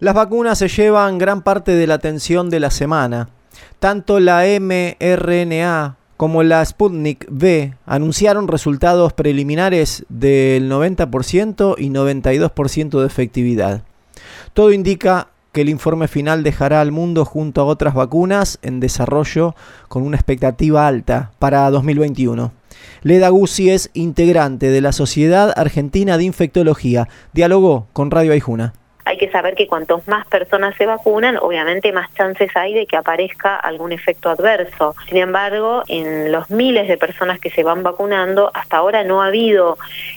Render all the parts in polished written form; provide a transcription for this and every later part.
Las vacunas se llevan gran parte de la atención de la semana. Tanto la mRNA como la Sputnik V anunciaron resultados preliminares del 90% y 92% de efectividad. Todo indica que el informe final dejará al mundo junto a otras vacunas en desarrollo con una expectativa alta para 2021. Leda Guzzi es integrante de la Sociedad Argentina de Infectología. Dialogó con Radio Aijuna. Hay que saber que cuantos más personas se vacunan, obviamente más chances hay de que aparezca algún efecto adverso. Sin embargo, en los miles de personas que se van vacunando, hasta ahora no ha habido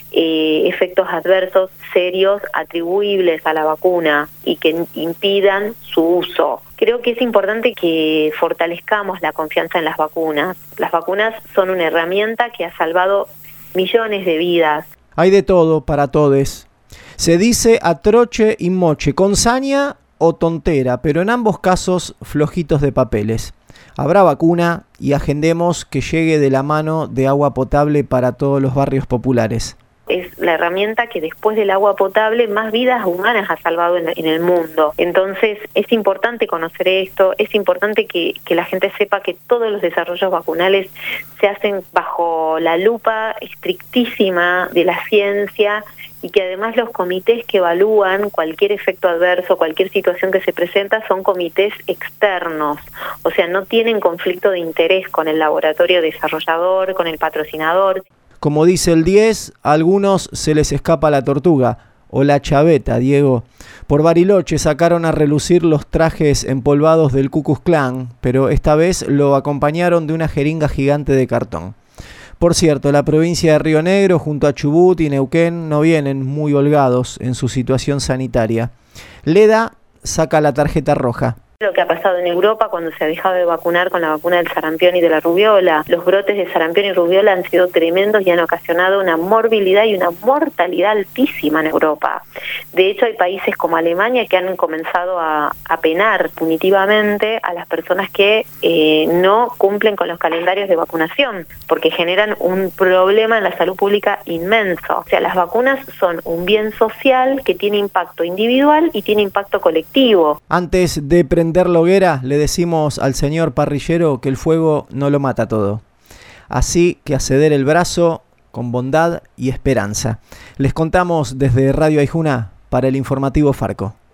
efectos adversos serios atribuibles a la vacuna y que impidan su uso. Creo que es importante que fortalezcamos la confianza en las vacunas. Las vacunas son una herramienta que ha salvado millones de vidas. Hay de todo para todes. Se dice a troche y moche, con saña o tontera, pero en ambos casos flojitos de papeles. Habrá vacuna y agendemos que llegue de la mano de agua potable para todos los barrios populares. Es la herramienta que después del agua potable más vidas humanas ha salvado en el mundo. Entonces es importante conocer esto, es importante que la gente sepa que todos los desarrollos vacunales se hacen bajo la lupa estrictísima de la ciencia y que además los comités que evalúan cualquier efecto adverso, cualquier situación que se presenta, son comités externos, o sea, no tienen conflicto de interés con el laboratorio desarrollador, con el patrocinador. Como dice el 10, a algunos se les escapa la tortuga, o la chaveta, Diego. Por Bariloche sacaron a relucir los trajes empolvados del Ku Klux Klan, pero esta vez lo acompañaron de una jeringa gigante de cartón. Por cierto, la provincia de Río Negro junto a Chubut y Neuquén no vienen muy holgados en su situación sanitaria. Leda saca la tarjeta roja. Lo que ha pasado en Europa cuando se ha dejado de vacunar con la vacuna del sarampión y de la rubiola. Los brotes de sarampión y rubiola han sido tremendos y han ocasionado una morbilidad y una mortalidad altísima en Europa. De hecho, hay países como Alemania que han comenzado a penar punitivamente a las personas que no cumplen con los calendarios de vacunación, porque generan un problema en la salud pública inmenso. O sea, las vacunas son un bien social que tiene impacto individual y tiene impacto colectivo. Antes de prender la hoguera, le decimos al señor parrillero que el fuego no lo mata todo. Así que a ceder el brazo con bondad y esperanza. Les contamos desde Radio Aijuna para el informativo Farco.